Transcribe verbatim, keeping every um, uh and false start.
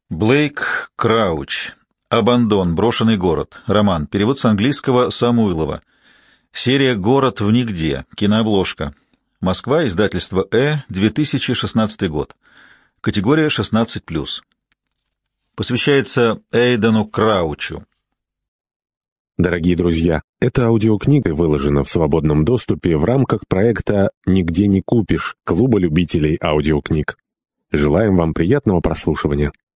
Блейк Крауч. «Абандон. Брошенный город». Роман. Перевод с английского Самуилова. Серия «Город в нигде». Кинообложка. Москва. Издательство «Э». две тысячи шестнадцатый год. Категория шестнадцать плюс. Посвящается Эйдану Краучу. Дорогие друзья, эта аудиокнига выложена в свободном доступе в рамках проекта «Нигде не купишь» Клуба любителей аудиокниг. Желаем вам приятного прослушивания.